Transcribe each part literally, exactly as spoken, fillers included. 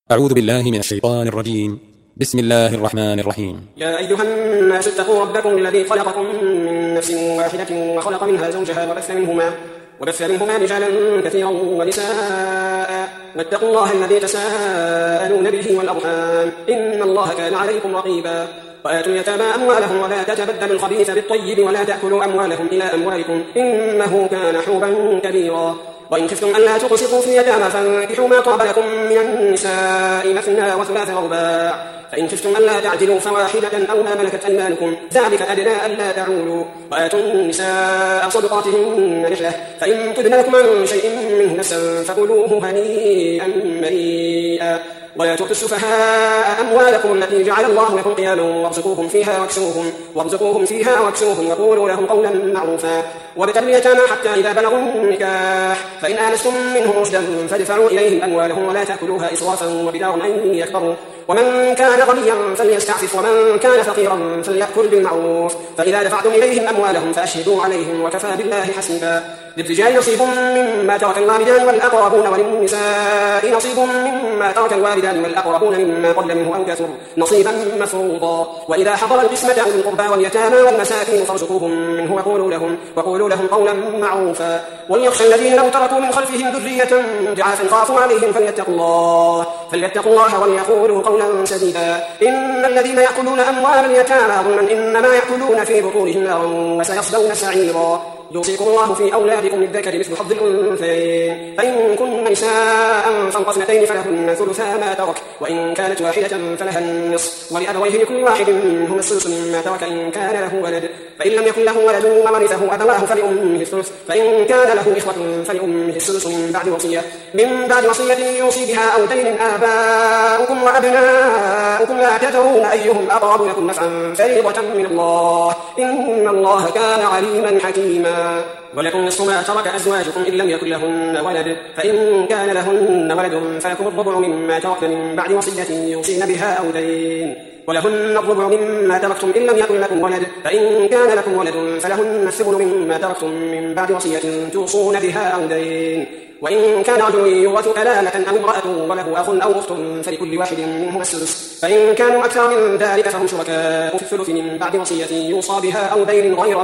أعوذ بالله من الشيطان الرجيم. بسم الله الرحمن الرحيم. يا أيها الناس اتقوا ربكم الذي خلقكم من نفس واحدة وخلق منها زوجها وبث منهما وبث منهما رجالا كثيرا ونساء واتقوا الله الذي تساءلون به والأرحام إن الله كان عليكم رقيبا. وآتوا اليتامى أموالهم ولا تتبدلوا الخبيث بالطيب ولا تأكلوا أموالهم إلى أموالكم إنه كان حوبا كبيرا. وإن خفتم ألا تقسطوا في اليتامى فانكحوا ما طاب لكم من النساء مثنى وثلاث ورباع فإن خفتم ألا تعدلوا فواحدة أو ما ملكت أيمانكم ذلك أدنى ألا تعولوا. وآتوا النساء صدقاتهن نحلة فإن طبن لكم عن شيء منه نفسا فكلوه هنيئا مريئا. ولا تؤتوا السفهاء أموالكم التي جعل الله لكم قياما وارزقوهم فيها واكسوهم وارزقوهم فيها واكسوهم وقولوا لهم قولا معروفا. وابتلوا اليتامى حتى إذا بلغوا النكاح فإن آنستم منهم رشدا فادفعوا إليهم أموالهم ولا تأكلوها إسرافا وبدارا أن يكبروا. ومن كان غنيا فليستعفف ومن كان فقيرا فليأكل بالمعروف. فإذا دفعتم إليهم أموالهم فأشهدوا عليهم وكفى بالله حسيبا. للرجال نصيب مما ترك الوالدان والأقربون وللنساء نصيب مما ترك الوالدان والأقربون مما قل منه أو كثر نصيبا مفروضا. وإذا حضر القسمة أولو القربى واليتامى والمساكين فارزقوهم منه وقولوا لهم, وقولوا لهم قولا معروفا. وليخشى الذين لو تركوا من خلفهم ذرية ضعافا خافوا عليهم فليتقوا الله فليتقوا الله وليقولوا قولا سديدا. إن الذين يأكلون أموال اليتامى ظلما إنما يأكلون في بطونهم نارا وسيصلون سعيرا. يوصيكم الله في أولادكم للذكر مثل حظ الأنثيين فإن كن نساء فوق اثنتين فلهن ثلثا ما ترك وإن كانت واحدة فلها النصف ولأبويه لكل واحد منهما السدس مما ترك إن كان له ولد فإن لم يكن له ولد وورثه أبواه فلأمه الثلث فإن كان له إخوة فلأمه السدس من بعد وصية من بعد وصية يوصي بها أو دين. آباؤكم وأبناؤكم لا تدرون أيهم أقرب لكم نفعا فريضة من الله إن الله كان عليما حكيما. ولكم نصف ما ترك أزواجكم إن لم يكن لهن ولد فإن كان لهن ولد فلكم الربع مما تركن من بعد وصية يوصين بها أو دين ولهن الربع مما تركتم إن لم يكن لكم ولد فإن كان لكم ولد فلهن الثمن مما تركتم من بعد وصية توصون بها أو دين. وإن كان رجل يورث كلالة أو امرأة وله أخ أو أخت فلكل واحد منهما السدس فإن كانوا أكثر من ذلك فهم شركاء في الثلث من بعد وصية يوصى بها أو دين غير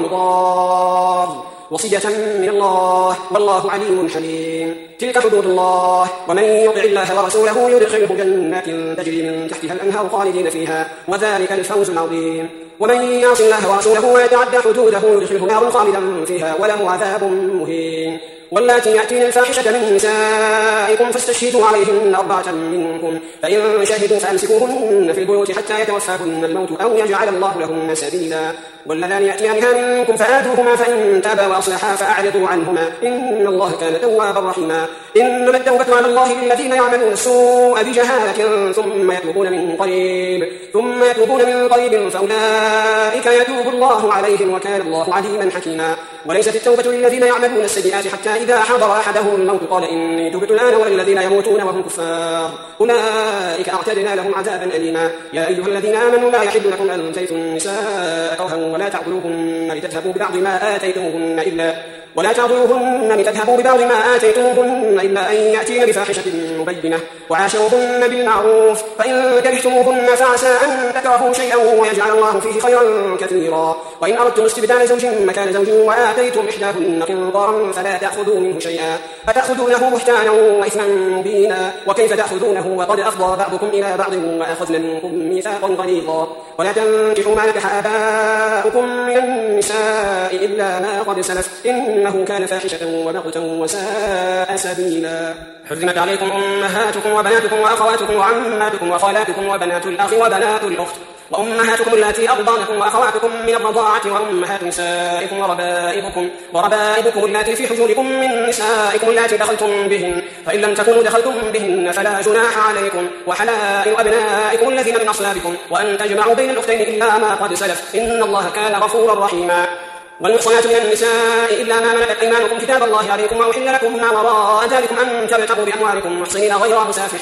مضار وصية من الله والله عليم حليم. تلك حدود الله ومن يطع الله ورسوله يدخله جنات تجري من تحتها الأنهار خالدين فيها وذلك الفوز العظيم. ومن يعص الله ورسوله ويتعدى حدوده يدخله نار خالدا فيها وله عذاب مهين. واللاتي يأتين الفاحشة من نسائكم فاستشهدوا عليهن أربعة منكم فإن شهدوا فأمسكوهن في البيوت حتى يتوفاهن الموت أو يجعل الله لهن سبيلا. واللذان يأتيانها منكم فآتوهما فإن تابا وأصلحا فأعرضوا عنهما إن الله كان توابا رحيما. إنما التوبة على الله للذين يعملون السوء بجهالة ثم يتوبون من قريب ثم يتوبون من قريب فأولئك يتوب الله عليهم وكان الله عليما حكيما. وليست التوبة للذين يعملون السيئات حتى إذا حضر أحدهم الموت قال إني تبت الآن والذين يموتون وهم كفار أولئك أعتدنا لهم عذابا أليما. يا أيها الذين آمنوا لا يحل لكم أن ترثوا النساء كرها ولا تعضلوهن لتذهبوا ببعض ما آتيتموهن إلا ولا تعضلوهن لتذهبوا ببعض ما آتيتموهن إلا أن يأتين بفاحشة مبينة وعاشروهن بالمعروف فإن كرهتموهن فعسى أن تكرهوا شيئا ويجعل الله فيه خيرا كثيرا. وإن أردتم استبدال زوج مكان زوج وآتيتم إحداهن قنطارا فلا تأخذوا منه شيئا أتأخذونه بهتانا وإثما مبينا وكيف تأخذونه وقد أفضى بعضكم إلى بعض وأخذن منكم ميثاقا غليظا. ولا تنكحوا ما نكح آباؤكم من النساء إلا ما قد سلف إنه كان فاحشة ومقتا وساء سبيلا. حرمت عليكم أمهاتكم وبناتكم وأخواتكم وعماتكم وخالاتكم وبنات الأخ وبنات الأخت وأمهاتكم اللاتي أرضعنكم وأخواتكم من الرضاعة وأمهات نسائكم وربائبكم وربائبكم اللاتي في حجوركم من نسائكم اللاتي دخلتم بهن فإن لم تكونوا دخلتم بهن فلا جناح عليكم وحلائل أبنائكم الذين من أصلابكم وأن تجمعوا بين الأختين إلا ما قد سلف إن الله كان غفورا رحيما. والمحصنات من النساء إلا ما ملكت أيمانكم كتاب الله عليكم وأحل لكم ما وراء ذلكم أن تبتغوا بأموالكم محصنين غير مسافحين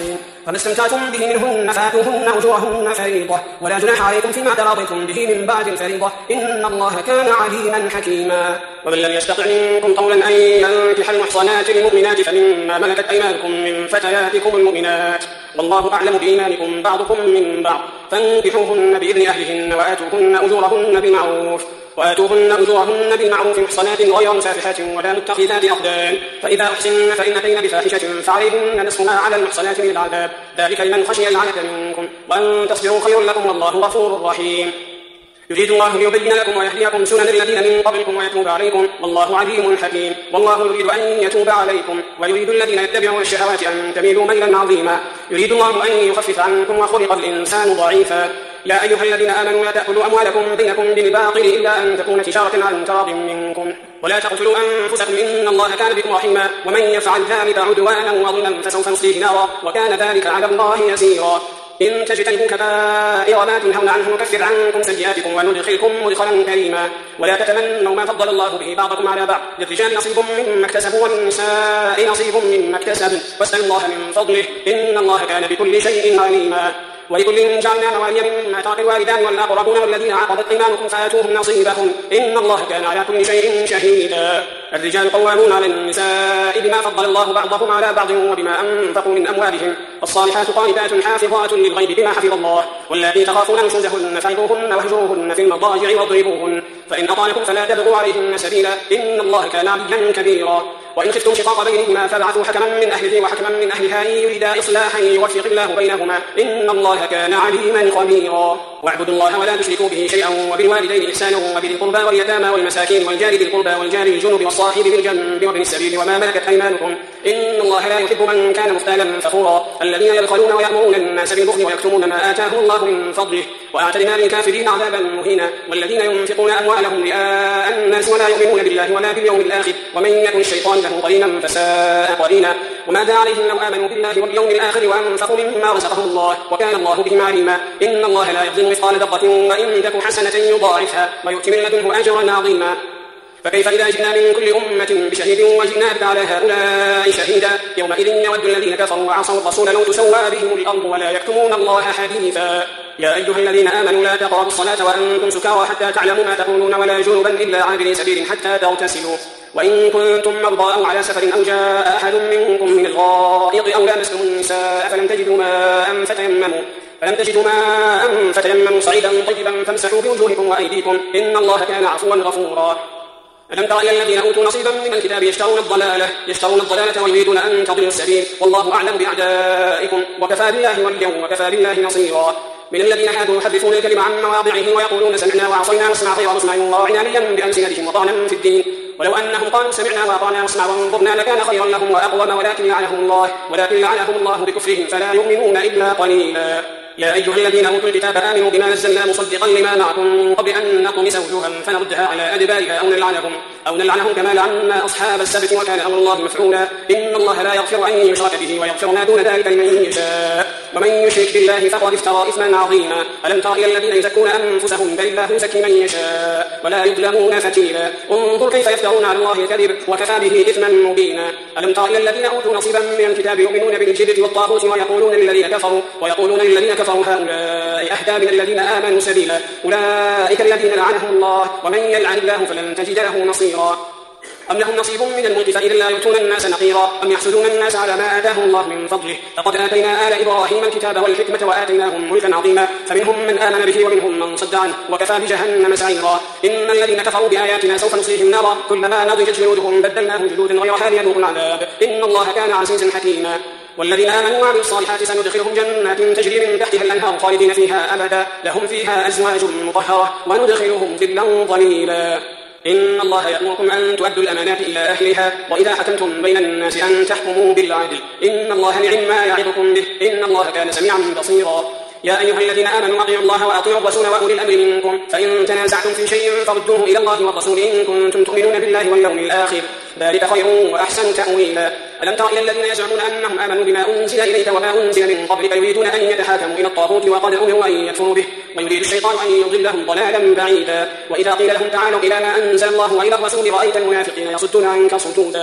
فما استمتعتم به منهن فآتوهن أجورهن فريضة ولا جناح عليكم فيما تراضيتم به من بعد الفريضة إن الله كان عليما حكيما. ومن لم يستطع منكم طولا أن ينكح المحصنات المؤمنات فمما ملكت أيمانكم من فتياتكم المؤمنات والله أعلم بإيمانكم بعضكم من بعض فانكحوهن بإذن أهلهن وآتوهن أجورهن بالمعروف وآتوهن أجورهن بالمعروف محصنات غير مسافحات ولا متخذات أخدان فإذا أحسن فإن أتين بفاحشة فعليهن نصف ما على المحصنات من العذاب ذلك لمن خشي العنة منكم وأن تصبروا خير لكم والله غفور رحيم. يريد الله ليبين لكم ويهديكم سنن الذين من قبلكم ويتوب عليكم والله عليم حكيم. والله يريد أن يتوب عليكم ويريد الذين يتبعون الشهوات أن تميلوا ميلا عظيما. يريد الله أن يخفف عنكم وخلق الإنسان ضعيفا. يا أيها الذين آمنوا لا تأكلوا أموالكم بينكم بالباطل إلا أن تكون تجارة عن تراض منكم ولا تقتلوا أنفسكم إن الله كان بكم رحيما ومن يفعل ذلك عدوانا وظلما فسوف نصليه نارا وكان ذلك على الله يسيرا. إن تجتنبوا كبائر ما تنهون عنه نكفر عنكم سيئاتكم وندخلكم مدخلا كريما. ولا تتمنوا ما فضل الله به بعضكم على بعض للرجال نصيب مما اكتسبوا وللنساء نصيب مما اكتسبن واسألوا الله من فضله إن الله كان بكل شيء عليما. ولكل جعلنا مواليا مما ترك الوالدان والأقربون والذين عقدت أيمانكم فآتوهم نصيبهم إن الله كان على كل شيء شهيدا. الرجال قوامون على النساء بما فضل الله بعضهم على بعض وبما أنفقوا من أموالهم والصالحات قانتات حافظات للغيب بما حفظ الله واللاتي تخافون نشوزهن فعظوهن واهجروهن في المضاجع واضربوهن فإن أطعنكم فلا تبغوا عليهن سبيلا إن الله كان عليا كبيرا. وإن خفتم شقاق بينهما فابعثوا حكما من أهله وحكما من أهلها إن يريدا إصلاحا يوفق الله بينهما إن الله كان عليما خبيرا. واعبدوا الله ولا تشركوا به شيئا وبالوالدين إحسانا وبذي القربى واليتامى والمساكين والجار ذي القربى والجار الجنب والصاحب بالجنب وابن السبيل وما ملكت أيمانكم إن الله لا يحب من كان مختالا فخورا. الذين يبخلون ويأمرون الناس بالبخل ويكتمون ما آتاهم الله من فضله وأعتدنا للكافرين عذابا مهينا. والذين ينفقون أموالهم رئاء الناس ولا يؤمنون بالله ولا باليوم الآخر ومن يكن الشيطان له قرينا فساء قرينا. وماذا عليهم لو آمنوا بالله واليوم الآخر وأنفقوا مما رزقهم الله وكان الله بهم عليما. إن الله لا يظلم مثقال ذرة وإن تك حسنة يضاعفها ويؤتي من لدنه أجرا عظيما. فكيف إذا جئنا من كل أمة بشهيد وجئنا بك على هؤلاء شهيدا يومئذ يود الذين كفروا وعصوا الرسول لو تسوى بهم الأرض ولا يكتمون الله حديثا. يا أيها الذين آمنوا لا تقربوا الصلاة وأنتم سكارى حتى تعلموا ما تقولون ولا جنبا إلا عابري سبيل حتى تغتسلوا وإن كنتم مرضى أو على سفر أو جاء أحد منكم من الغائط أو لامستم النساء فلم تجدوا ماء فتيمموا فلم تجدوا ماء فتيمموا صعيدا طيبا فامسحوا بوجوهكم وأيديكم إن الله كان عفوا غفورا. ألم تر إلى الذين أوتوا نصيبا من الكتاب يشترون الضلالة يشترون الضلالة ويريدون أن تضلوا السبيل والله أعلم بأعدائكم وكفى بالله وليا وكفى بالله نصيرا. من الذين هادوا يحرفون الكلم عن مواضعه ويقولون سمعنا وعصينا واسمع غير مسمع وراعنا ليا بألسنتهم وطعنا في الدين ولو أنهم قالوا سمعنا وأطعنا واسمع وانظرنا لكان خيرا لهم وأقوم ولكن لعنهم الله ولكن لعنهم الله بكفرهم فلا يؤمنون إلا قليلا. يا أيها الذين أوتوا الكتاب آمنوا بما نزلنا مصدقا لما معكم من قبل أن نطمس وجوها فنردها على أدبارها أو نلعنهم أو نلعنهم كما لعنا أصحاب السبت وكان أمر الله مفعولا. إن الله لا يغفر أن يشرك به ويغفر ما دون ذلك لمن يشاء ومن يشرك بالله فقد افترى إثما عظيما. ألم تر إلى الذين يزكون أنفسهم بل الله يزكي من يشاء ولا يظلمون فتيلا. انظر كيف يفترون على الله الكذب وكفى به إثما مبينا. ألم تر إلى الذين أوتوا نصيبا من الكتاب يؤمنون بالجبت والطاغوت ويقولون للذين كفروا ويقولون للذين كفروا هؤلاء أهدى من الذين آمنوا سبيلا. أولئك الذين لعنهم الله ومن يلعن الله فلن تجد له نصيرا. أم لهم نصيب من الملك فإذا لا يؤتون الناس نقيرا أم يحسدون الناس على ما آتاهم الله من فضله لقد آتينا آل إبراهيم الكتاب والحكمة وآتيناهم ملكا عظيما فمنهم من آمن به ومنهم من صد عنه وكفى بجهنم سعيرا. إن الذين كفروا بآياتنا سوف نصليهم نارا كلما نضجت جلودهم بدلناهم جلودا غيرها ليذوقوا العذاب إن الله كان عزيزا حكيما. والذين آمنوا وعملوا الصالحات سندخلهم جنات تجري من تحتها الأنهار خالدين فيها أبدا لهم فيها أزواج مطهرة وندخلهم ظلا ظليلا. إن الله يأمركم أن تؤدوا الأمانات إلى أهلها وإذا حكمتم بين الناس أن تحكموا بالعدل إن الله نعم ما يعظكم به إن الله كان سميعا بصيرا. يا أيها الذين آمنوا أطيعوا الله وأطيعوا الرسول وأولي الأمر منكم فإن تنازعتم في شيء فردوه إلى الله والرسول إن كنتم تؤمنون بالله واليوم الآخر ذلك خير وأحسن تأويلا. ألم تر إلى الذين يزعمون أنهم آمنوا بما أنزل إليك وما أنزل من قبلك يريدون أن يتحاكموا إلى الطاغوت وقد أمروا أن يكفروا به ويريد الشيطان أن يضلهم ضلالا بعيدا. وإذا قيل لهم تعالوا إلى ما أنزل الله وإلى الرسول رأيت المنافقين يصدون عنك صدودا.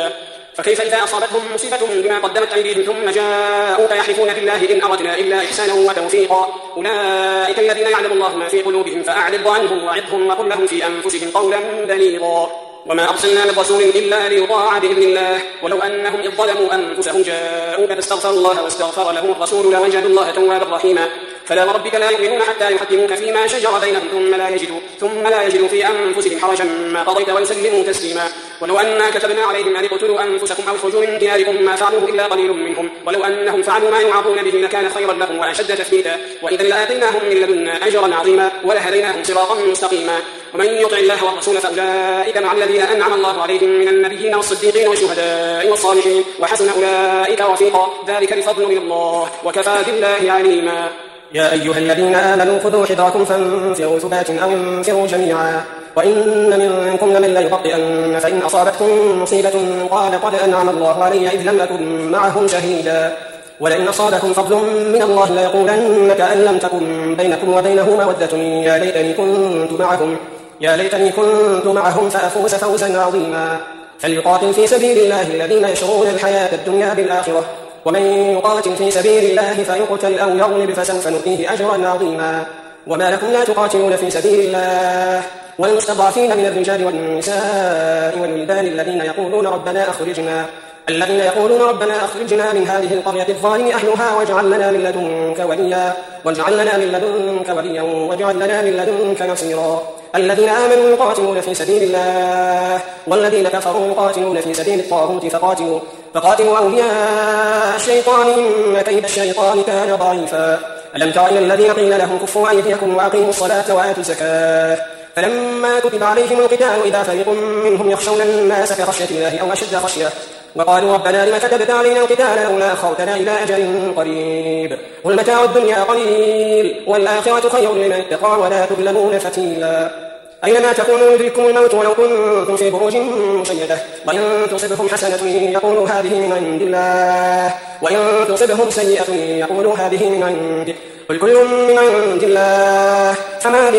فكيف إذا أصابتهم مصيبة بما قدمت أيديهم ثم جاءوك يحلفون بالله إن أردنا إلا إحسانا وتوفيقا أولئك الذين يعلم الله ما في قلوبهم فأعرض عنهم وعظهم وقل لهم في أنفسهم قولا بليغا وما أرسلنا من رسول إلا ليطاع بإذن الله ولو أنهم إذ ظلموا أنفسهم جاءوك فاستغفروا الله واستغفر لهم الرسول لوجدوا الله توابا رحيما فلا وربك لا يؤمنون حتى يحكموك فيما شجر بينهم ثم لا يجدوا ثم لا يجدوا في أنفسهم حرجا ما قضيت ويسلموا تسليما ولو أنا كتبنا عليهم أن اقتلوا أنفسكم أو اخرجوا من دياركم ما فعلوه إلا قليل منهم ولو أنهم فعلوا ما يوعظون به لكان خيرا لهم وأشد تثبيتا وإذا لآتيناهم من لدنا أجرا عظيما ولهديناهم صراطا مستقيما ومن يطع الله والرسول فأولئك مع الذين أنعم الله عليهم من النبيين والصديقين والشهداء والصالحين وحسن أولئك رفيقا ذلك الفضل من الله وكفى بالله عليما يا أيها الذين آمنوا خذوا حذركم فانفروا ثبات أو انفروا جميعا وإن منكم لمن ليبطئن فإن أصابتكم مصيبة قال قد أنعم الله علي إذ لم أكن معهم شهيدا ولئن أصابكم فضل من الله ليقولن كأن لم تكن بينكم وبينه مودة يا ليتني كنت معهم يا ليتني كنت معهم فأفوز فوزا عظيما فليقاتل في سبيل الله الذين يشرون الحياة الدنيا بالآخرة ومن يقاتل في سبيل الله فيقتل أو يغلب فسوف نؤتيه أجرا عظيما وما لكم لا تقاتلون في سبيل الله والمستضعفين من الرجال والنساء والولدان الذين يقولون ربنا أخرجنا الذين يقولون ربنا أخرجنا من هذه القرية الظالم أهلها واجعل لنا من لدنك وليا واجعل لنا من لدنك وليا واجعل لنا من لدنك نصيرا الذين آمنوا يقاتلون في سبيل الله والذين كفروا يقاتلون في سبيل الطاغوت فقاتلوا فقاتلوا أولياء الشيطان إن كيد الشيطان كان ضعيفا ألم تر إلى الذين قيل لهم كفوا أيديكم وأقيموا الصلاة وآتوا الزكاة فلما كتب عليهم القتال إذا فريق منهم يخشون الناس كخشية الله أو أشد خشية وقالوا ربنا لم كتبت علينا القتال لولا أخرتنا إلى أجل قريب قل متاع الدنيا قليل والآخرة خير لمن اتقى ولا تظلمون فتيلا أينما تكونوا يدرككم الموت ولو كنتم في بروج مشيدة وإن تصبهم حسنة يقولوا هذه من عند الله وإن تصبهم سيئة يقولوا هذه من عندك قل كل من عند الله فما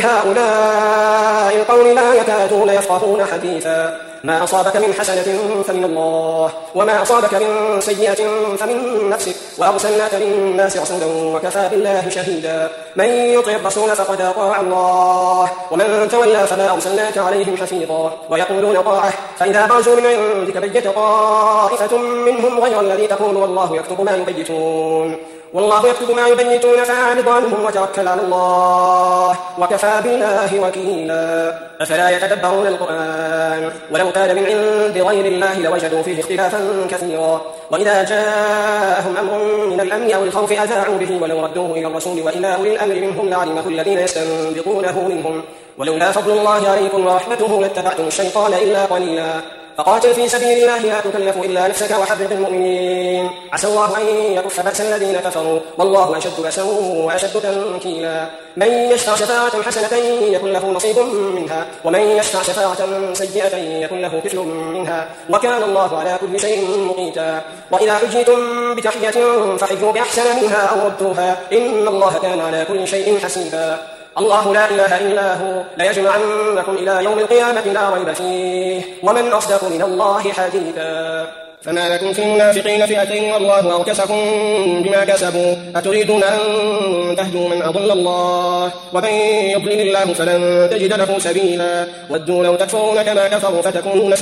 لهؤلاء القوم لا يكادون يفقهون حديثا ما أصابك من حسنة فمن الله وما أصابك من سيئة فمن نفسك وأرسلناك للناس رسولا وكفى بالله شهيدا من يطع الرسول فقد أطاع الله ومن تولى فما أرسلناك عليهم حفيظا ويقولون طاعة فإذا برزوا من عندك بيت طائفة منهم غير الذي تقول والله يكتب ما يبيتون والله يكتب ما يبيتون فأعرض عنهم وتوكل على الله وكفى بالله وكيلا أفلا يتدبرون القرآن ولو كان من عند غير الله لوجدوا فيه اختلافا كثيرا وإذا جاءهم أمر من الأمن أو الخوف أذاعوا به ولو ردوه إلى الرسول وإلى أولي الأمر منهم لعلمه الذين يستنبطونه منهم ولولا فضل الله عليكم ورحمته لاتبعتم الشيطان إلا قليلا فقاتل في سبيل الله لا تكلف إلا نفسك وحرض المؤمنين عسى الله أن يكف بأس الذين كفروا والله أشد بأسا وأشد تنكيلا من يشفع شفاعة حسنة يكن له نصيب منها ومن يشفع شفاعة سيئة يكن له كفل منها وكان الله على كل شيء مقيتا وإذا حجيتم بتحية فحيوا بأحسن منها أو ردوها إن الله كان على كل شيء حسيبا الله لا إله إلا هو ليجمعنكم إلى يوم القيامة لا ريب فيه ومن أصدق من الله حديثا فما لكم في المنافقين فئتين والله أركسكم بما كسبوا أتريدون أن تهدوا من أضل الله ومن يضلل الله فلن تجد له سبيلا ودوا لو تكفرون كما كفروا فتكونون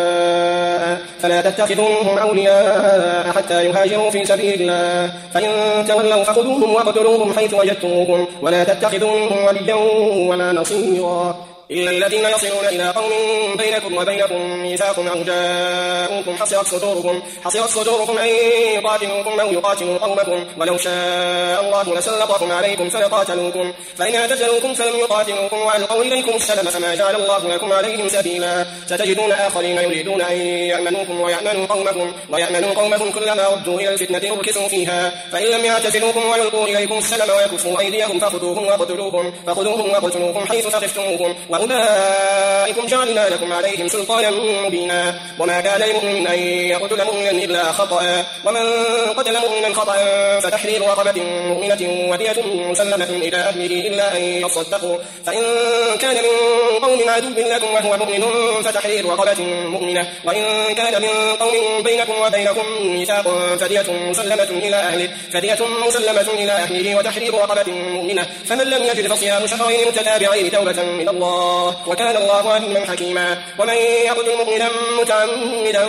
سواء فلا تتخذوهم أولياء حتى يهاجروا في سبيل الله فإن تولوا فخذوهم واقتلوهم حيث وجدتموهم ولا تتخذوهم وليا ولا نصيرا إلا الذين يصلون إلى قوم بينكم وبينكم ميثاق أو جاءوكم حصرت صدوركم حصرت صدوركم أن يقاتلوكم أو يقاتلوا قومكم ولو شاء الله لسلطكم عليكم فلقاتلوكم فإن اعتزلوكم فلم يقاتلوكم وألقوا إليكم السلم فما جعل الله لكم عليهم سبيلا ستجدون آخرين يريدون أن يأمنوكم ويأمنوا قومكم ويأمنوا قومكم كلما ردوا إلى الفتنة أركسوا فيها فإن لم يعتزلوكم ويلقوا إليكم السلم ويكفوا أيديهم فخذوهم وقتلوهم فخذوهم وقتلوهم حيث ثقفتموهم وأولئكم جعلنا لكم عليهم سلطانا مبينا. وما كان لمؤمن أن يقتل مؤمنا إلا خطأ، ومن قتل مؤمنا خطأ فتحرير رقبة مؤمنة ودية مسلمة إلى أهله إلا أن يصدقوا، فإن كان من قوم عدو لكم وهو مؤمن فتحرير رقبة مؤمنة، وإن كان من قوم بينكم وبينهم ميثاق فدية مسلمة إلى أهله فدية مسلمة إلى أهله وتحرير رقبة مؤمنة، فمن لم يجد فصيام شهرين متتابعين توبة من الله، وكان الله عليما حكيما. ومن يقتل مؤمنا متعمدا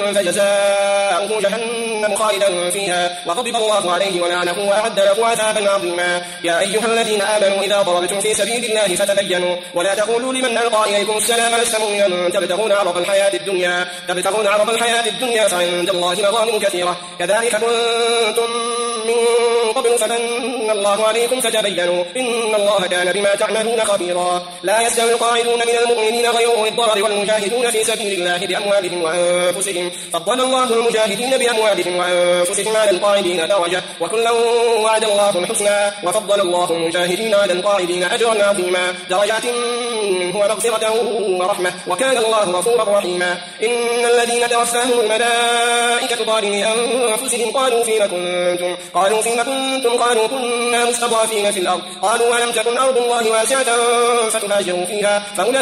فجزاؤه جهنم خالدا فيها وغضب الله عليه ولعنه وأعد له عذابا عظيما. يا أيها الذين آمنوا إذا ضربتم في سبيل الله فتبينوا ولا تقولوا لمن ألقى إليكم السلام لست مؤمنا تبتغون عرض الحياة الدنيا تبتغون عرض الحياة الدنيا فعند الله مغانم كثيرة كذلك كنتم من قبل فمن الله عليكم فتبينوا إن الله كان بما تعملون خبيرا. لا يستوي القاعدون من المؤمنين غير أولي الضرر والمجاهدون في سبيل الله بأموالهم وأنفسهم، فضل الله المجاهدين بأموالهم وأنفسهم على القاعدين درجة، وكلا وعد الله الحسنى وفضل الله المجاهدين على القاعدين أجرا عظيما، درجات منه ومغفرة ورحمة، وكان الله غفورا رحيما. إن الذين توفاهم الملائكة ظالمي أنفسهم قالوا فيم كنتم قالوا فيم كنتم قالوا كنا مستضعفين في الأرض قالوا ولم تكن أرض الله واسعة فتهاجروا فيها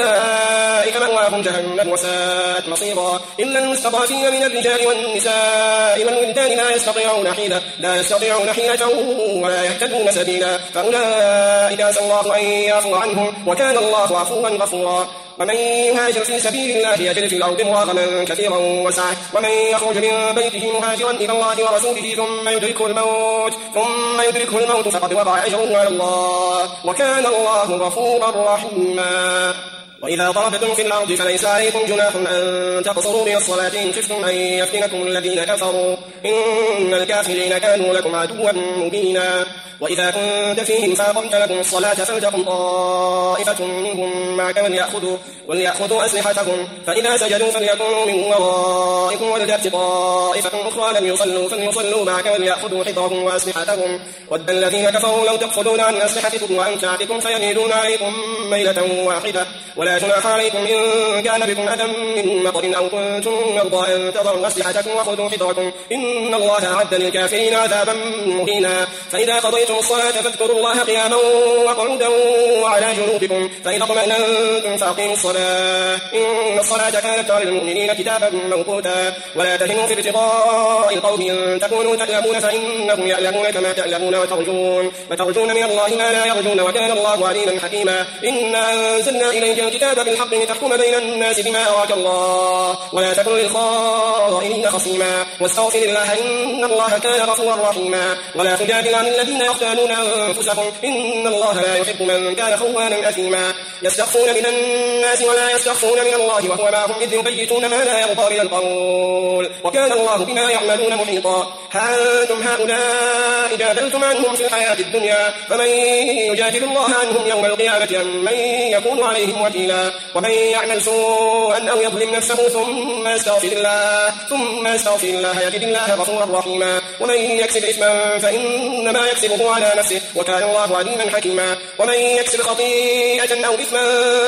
فأولئك مأواهم جهنم وساءت مصيرا. إلا المستضعفين من الرجال والنساء والولدان لا يستطيعون حيلة لا يستطيعون حيلة ولا يهتدون سبيلا فأولئك عسى الله أن يعفو عنهم وكان الله عفوا غفورا. ومن يهاجر في سبيل الله يجد في الأرض مراغما كثيرا وسعة ومن يخرج من بيته مهاجرا إلى الله ورسوله ثم يدركه الموت ثم يدركه الموت فقد وقع أجره على الله وكان الله غفورا رحيما. وإذا ضربتم في الأرض فليس عليكم جناح أن تقصروا من الصلاة إن خفتم أن يفتنكم الذين كفروا إن الكافرين كانوا لكم عدوا مبينا. وإذا كنت فيهم فأقمت لكم الصلاة فلتقم طائفة منهم معك وليأخذوا, وليأخذوا أسلحتهم فإذا سجدوا فليكونوا من ورائكم ولتأت طائفة أخرى لم يصلوا فليصلوا معك وليأخذوا حذرهم وأسلحتهم ود الذين كفروا لو تغفلون عن أسلحتكم وأمتعتكم فيميلون عليكم ميلة واحدة ولا جناح عليكم إن كان بكم أذى من مطر أو كنتم مرضى أن تضعوا أسلحتكم وخذوا حذركم إن الله أعد للكافرين عذابا مهينا. فإذا قضيتم الصلاة فاذكروا الله قياما وقعودا وعلى جنوبكم فإذا اطمأننتم فأقيموا الصلاة إن الصلاة كانت على المؤمنين كتابا موقوتا. ولا تهنوا في ابتغاء القوم إن تكونوا تألمون فإنهم يألمون كما تألمون وترجون وترجون من الله ما لا يرجون وكان الله عليما حكيما. إنا أنزلنا إليك الكتاب بالحق لتحكم بين الناس بما أراك الله ولا تكن للخائنين خصيما واستغفر الله إن الله كان غفورا رحيما. ولا تجادل عن الذين يختانون أنفسهم إن الله لا يحب من كان خوانا أثيما. يستخفون من الناس ولا يستخفون من الله وهو معهم إذ يبيتون ما لا يرضى من القول وكان الله بما يعملون محيطا. ها أنتم هؤلاء جادلتم عنهم في الحياة الدنيا فمن يجادل الله عنهم يوم القيامة أم من يكون عليهم وكيلا. ومن يعمل سوءا أو يظلم نفسه ثم يستغفر الله ثم يستغفر الله يجد الله غفورا رحيما. ومن يكسب إثما فإنما يكسبه على نفسه وكان الله عليما حكيما. ومن يكسب خطيئة أو إثما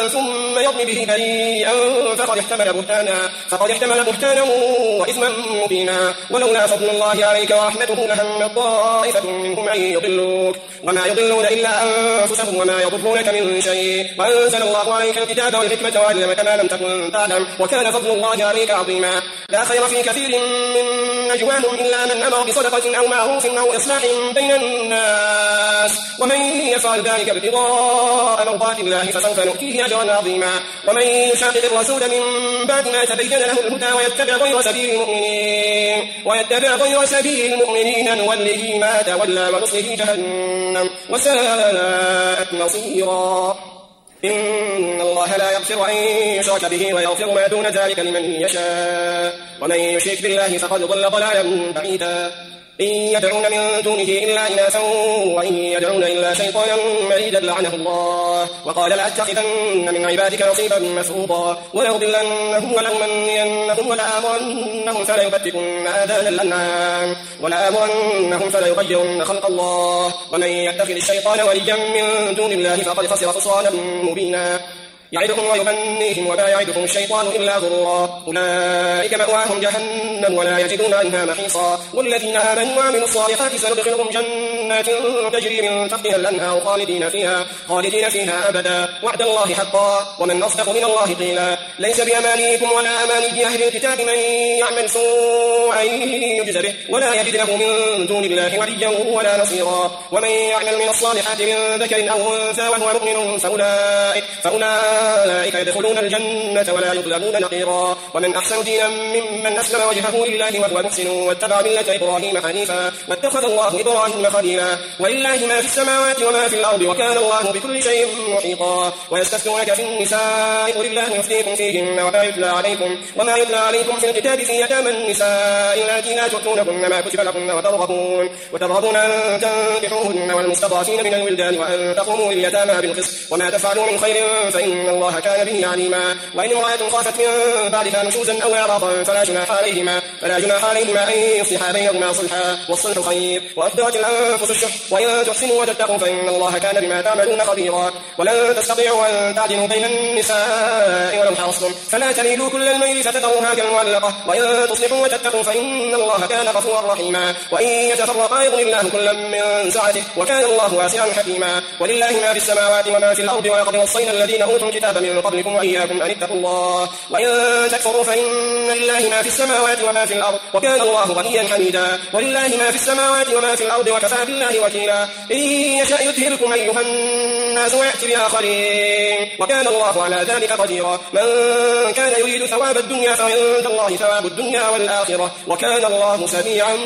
ثم يرمي به بريئا فقد احتمل بهتانا فقد احتمل بهتانا وإثما مبينا. ولولا فضل الله عليك ورحمته لهم طائفة منهم أن يضلوك وما يضلون إلا أنفسهم وما يضرونك من شيء وأنزل الله عليك الكتاب والحكمة وعلمك ما لم تكن تعلم وكان فضل الله عليك عظيما. لا خير في كثير من نجواهم إلا من أمر بصدقة أو معروف أو إصلاح بين الناس ومن يفعل ذلك ابتغاء مرضات الله فسوف نؤتيه أجرا عظيما. ومن يشاقق الرسول من بعد ما تبين له الهدى ويتبع غير سبيل المؤمنين ويتبع غير سبيل المؤمنين نوله ما تولى ونصله جهنم وساءت مصيرا. إن الله لا يغفر أن يشرك به ويغفر ما دون ذلك لمن يشاء ومن يشرك بالله فقد ضل ضلالا بعيدا. إن يدعون من دونه إلا إناثا وإن يدعون إلا شيطانا مريدا لعنه الله وقال لأتخذن من عبادك نصيبا مفروضا ولأضلنهم ولأمنينهم ولآمرنهم فليبتكن آذان الأنعام ولآمرنهم فليغيرن خلق الله ومن يتخذ الشيطان وليا من دون الله فقد خسر خسرانا مبينا. يعدكم ويمنيهم وما يعدكم الشيطان إلا غرورا أولئك مأواهم جهنم ولا يجدون عنها محيصا والذين آمنوا وعملوا الصالحات سندخلهم جنات تجري من تحتها الأنهار خالدين فيها خالدين فيها أبدا وعد الله حقا ومن أصدق من الله قيلا ليس بأمانيكم ولا أماني أهل الكتاب من يعمل سوءا يجز به ولا يجد له من دون الله وليا ولا نصيرا ومن يعمل من الصالحات من ذكر أو أنثى وهو مؤمن فأولئك, فأولئك يدخلون الجنة ولا يظلمون نقيرا ومن أحسن دينا ممن أسلم وجهه لله وهو محسن واتبع ملة إبراهيم حنيفا واتخذ الله إبراهيم خليلا ولله ما في السماوات وما في الأرض وكان الله بكل شيء محيطا ويستفتونك في النساء قل الله يفتيكم فيهن وما يتلى عليكم وما يتلى عليكم في الكتاب في يتامى النساء اللاتي لا تؤتونهن ما كتب لكن وترغبون وترغبون أن تنكحوهن والمستضعفين من الولدان وأن تقوموا لليتامى بالقسط وما تفعلوا من خير فإن الله كان به عليما وإن امرأة خافت من بعدها نشوزا أو إعراضا فلا جناح عليهما فلا جناح عليهما أن يصلحا بينهما صلحا والصلح خير وأحضرت الأنفس الشح وإن تحسنوا وتتقوا فإن الله كان بما تعملون خبيرا ولن تستطيعوا أن تعدلوا بين النساء ولو حرصتم فلا تميلوا كل الميل فتذروها كالمعلقة وإن تصلحوا وتتقوا فإن الله كان غفورا رحيما وإن يتفرقا يغني الله كلا من سعته وكان الله واسعا حكيما ولله ما في السماوات وما في الأرض ولقد وصينا الذين أوتوا الكتاب من قبلكم وإياكم أن اتقوا الله وإن تكفروا فإن لله ما في السماوات وما في الأرض وكان الله غنيا حميدا ولله ما في السماوات وما في الأرض وكفى بالله وكيلا إن يشأ يذهبكم أيها الناس ويأتي بآخرين وكان الله على ذلك قديرا من كان يريد ثواب الدنيا فعند الله ثواب الدنيا والآخرة وكان الله سميعا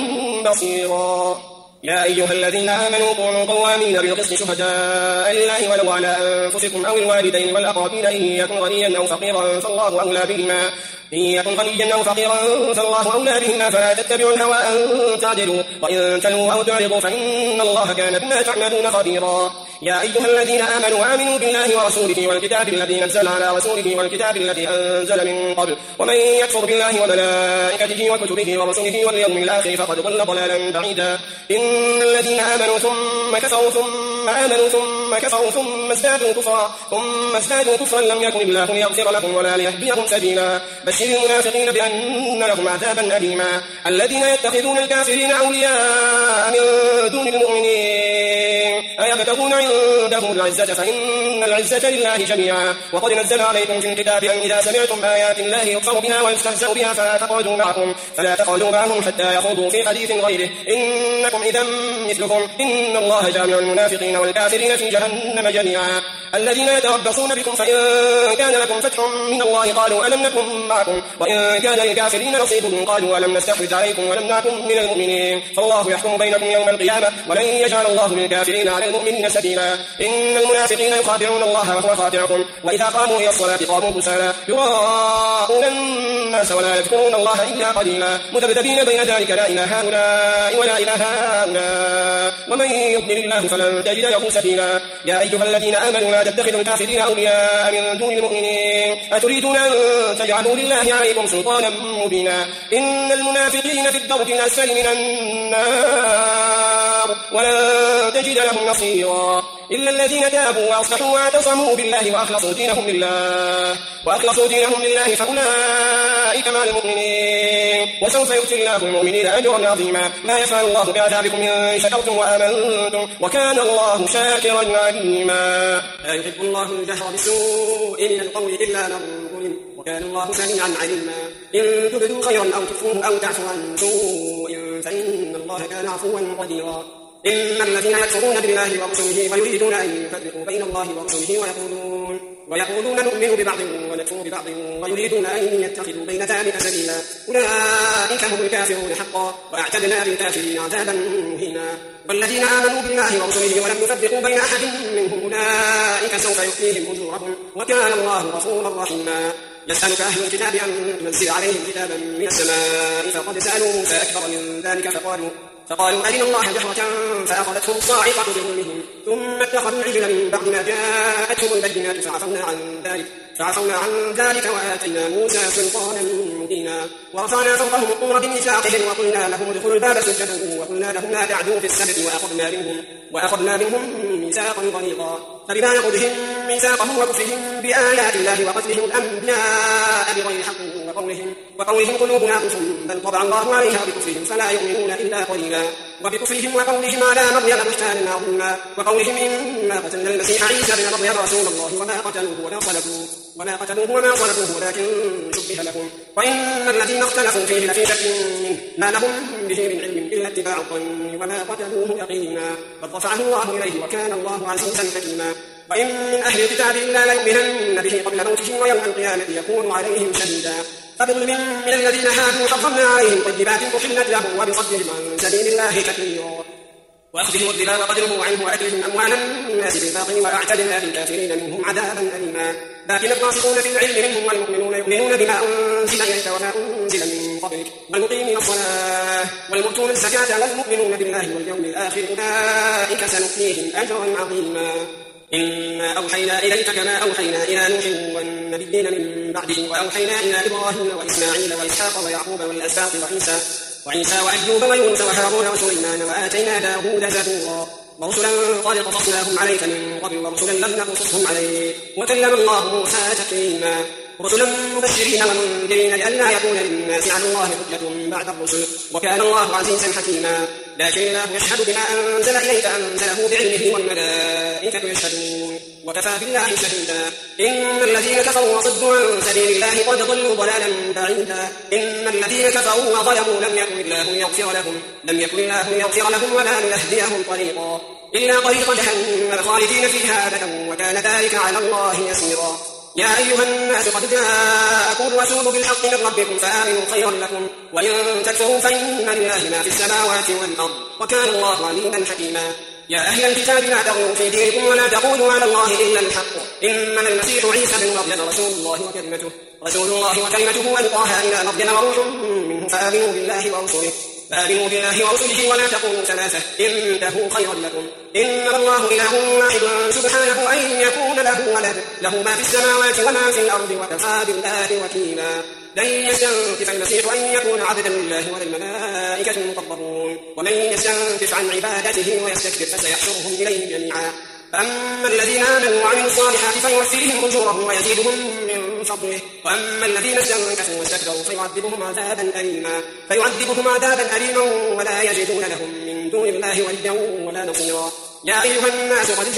بصيرا يا أيها الذين آمنوا كونوا قوامين بالقسط شهداء لله ولو على أنفسكم أو الوالدين والأقربين إن يكن غنيا أو فقيرا فالله أولى بهما إن يكن غنيا أو فقيرا فالله أولى بهما فلا تتبعوا الهوى أن تعدلوا وإن تلوا أو تعرضوا فإن الله كان بما تعملون خبيرا يا أيها الذين آمنوا آمنوا بالله ورسوله والكتاب الذي نزل على رسوله والكتاب الذي أنزل من قبل ومن يكفر بالله وملائكته وكتبه ورسله واليوم الآخر فقد ضل ضلالا بعيدا إن الذين آمنوا ثم كفروا ثم آمنوا ثم كفروا ثم ازدادوا كفرا ثم ازدادوا كفرا لم يكن الله ليغفر لهم ولا ليهديهم سبيلا بشر المنافقين بأن لهم عذابا أليما الذين يتخذون الكافرين أولياء من دون المؤمنين أيبتغون عندهم العزة فإن العزة لله جميعا وقد نزل عليكم في الكتاب أن إذا سمعتم آيات الله يكفر بها ويستهزأ بها فلا تقعدوا معهم فلا تقعدوا معهم حتى يخوضوا في حديث غيره إنكم إذا مثلهم إن الله جامع المنافقين والكافرين في جهنم جميعا الذين يتربصون بكم فإن كان لكم فتح من الله قالوا ألم نكن معكم وإن كان للكافرين نصيب قالوا ألم نستحوذ عليكم ولمنعكم من المؤمنين فالله يحكم بينكم يوم القيامة ولن يجعل الله للكافرين على المؤمنين سبيلا إن المنافقين يخادعون الله وهو خادعهم وإذا قاموا إلى الصلاة قاموا كسالى يراءون الناس ولا يذكرون الله إلا قليلا مذبذبين بين ذلك لا إله هؤلاء ولا إله هؤلاء ومن يضلل الله فلن تجد له سبيلا يا أيها الذين آمنوا لا تتخذوا الكافرين أولياء من دون المؤمنين أتريدون أن تجعلوا لله عليكم سلطانا مبينا إن المنافقين في الدرك الأسفل من النار ولن تجد لهم نصيرا إلا الذين تابوا وأصلحوا واعتصموا بالله وأخلصوا دينهم لله وأخلصوا دينهم لله فأولئك مع المؤمنين وسوف يؤتي الله المؤمنين أجرا عظيما ما يفعل الله بعذابكم إن شكرتم وآمنتم وكان الله شاكرا عليما لا يحب الله الجهر بالسوء من القول إلا من ظلم وكان الله سميعا عليما إن تبدوا خيرا أو تخفوه أو تعفوا عن سوء فإن الله كان عفوا قديرا إن الذين يكفرون بالله ورسله ويريدون أن يفرقوا بين الله ورسله ويقولون ويقولون نؤمن ببعض ونكفر ببعض ويريدون أن يتخذوا بين ذلك سبيلا أولئك هم الكافرون حقا وأعتدنا للكافرين عذابا مهينا والذين آمنوا بالله ورسله ولم يفرقوا بين أحد منهم أولئك سوف يؤتيهم أجورهم وكان الله غفورا رحيما يسألك أهل الكتاب أن تنزل عليهم كتابا من السماء فقد سألوا موسى أكبر من ذلك فقالوا فقالوا أرنا الله جهرة فأخذتهم الصاعقة بظلمهم ثم اتخذوا العجل من بعد ما جاءتهم البينات فعفونا عن ذلك فعفونا عن ذلك وآتينا موسى سلطانا مبينا ورفعنا فوقهم الطور بميثاقهم وقلنا لهم ادخلوا الباب سجدا وقلنا لهم لا تعدوا في السبت وأخذنا منهم وأخذنا منهم ميثاقا غليظا فبما نقضهم ميثاقهم وكفرهم بآيات الله وقتلهم الأنبياء بغير حق وقولهم, وقولهم قلوبنا غلف بل طبع الله عليها بكفرهم فلا يؤمنون إلا قليلا وبكفرهم وقولهم على مريم بهتانا عظيما وقولهم إنا قتلنا المسيح عيسى بن مريم رسول الله وما قتلوه ولا صلبوه وما قتلوه وما صلبوه ولكن شبه لهم وإن الذين اختلفوا فيه لفي شك منه ما لهم به من علم إلا اتباع الظن وما قتلوه يقينا بل رفعه الله إليه وكان الله عزيزا حكيما وإن من أهل الكتاب إلا ليؤمنن به قبل موته ويوم القيامة يكون عليهم شهيدا فبظلم من الذين هادوا حرمنا عليهم طيبات أحلت لهم وبصدهم عن سبيل الله كثيرا وأخذهم الربا وقدره عنه وأكلهم أموال الناس بالباطل وأعتدنا للكافرين منهم عذابا أليما لكن الراسخون في العلم منهم والمؤمنون يؤمنون بما أنزل إليك وما أنزل من قبلك والمقيمين الصلاة والمؤتون الزكاة والمؤمنون بالله واليوم الآخر أولئك سنؤتيهم أجرا عظيما إنا أوحينا إليك كما أوحينا إلى نوح والنبيين من بعده وأوحينا إلى إبراهيم وإسماعيل وإسحاق ويعقوب والأسباط وعيسى وعيسى وأيوب ويونس وهارون وسليمان وآتينا داود زبورا ورسلا قد قصصناهم عليك من قبل ورسلا لم نقصصهم عليك وكلم الله موسى تكليما رسلا مبشرين ومنذرين لئلا يكون للناس على الله حجة بعد الرسل وكان الله عزيزا حكيما لكن الله يشهد بما أنزل إليك أنزله بعلمه والملائكة يشهدون وكفى بالله شهيدا إن الذين كفروا وصدوا عن سبيل الله قد ضلوا ضلالا بعيدا إن الذين كفروا وظلموا لم يكن الله ليغفر لهم لم يكن الله ليغفر لهم ولا ليهديهم طريقا إلا طريق جهنم خالدين فيها أبدا وكان ذلك على الله يسيرا يا أيها الناس قد جاءكم الرسول بالحق من ربكم فآمنوا خيرا لكم وإن تكفروا فإن لله ما في السماوات والأرض وكان الله عليما حكيما يا أهل الكتاب لا تغلوا في دينكم ولا تقولوا على الله إلا الحق إنما المسيح عيسى بن مريم رسول الله وكلمته رسول الله وكلمته ألقاها إلى مريم وروح منه فآمنوا بالله ورسله فآمنوا بالله ورسله ولا تقولوا ثلاثة انتهوا خيرا لكم إنما الله إله واحد سبحانه أن يكون له ولد له ما في السماوات وما في الأرض وكفى بالله وكيلا لن يستنكف المسيح أن يكون عبدا لله ولا الملائكة المقربون ومن يستنكف عن عبادته ويستكبر فسيحشرهم إليه جميعا فأما الذين آمنوا وعملوا الصالحات فيوفيهم أجورهم ويزيدهم من فضله وأما الذين استنكفوا واستكبروا فيعذبهم عذابا أليما فيعذبهم عذابا أليما ولا يجدون لهم من دون الله وليا ولا نصيرا يا أيها الناس قد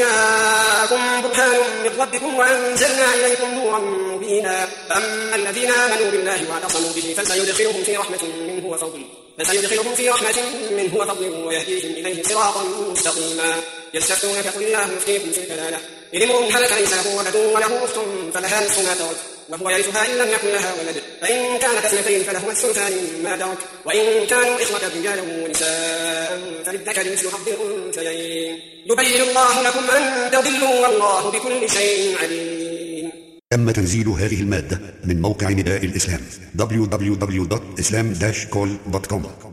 جاءكم برهان من ربكم وأنزلنا إليكم نورا مبينا فأما الذين آمنوا بالله واعتصموا به فسيدخلهم في رحمة منه وفضل فسيدخلهم في رحمة منه وفضل ويهديهم إليه صراطا مستقيما يستفتونك قل الله يفتيكم في الكلالة إن امرؤ هلك ليس له ولد وله أخت فلها نصف ما ترك وهو يرثها إن لم يكن لها ولد فإن كانت اثنتين فلهما الثلثان مما ترك وإن كانوا إخوة رجالا ونساء فللذكر مثل حظ الأنثيين يبين الله لكم أن تضلوا والله بكل شيء عليم. تم تنزيل هذه المادة من موقع نداء الإسلام دبليو دبليو دبليو دوت إسلام داش كول دوت كوم.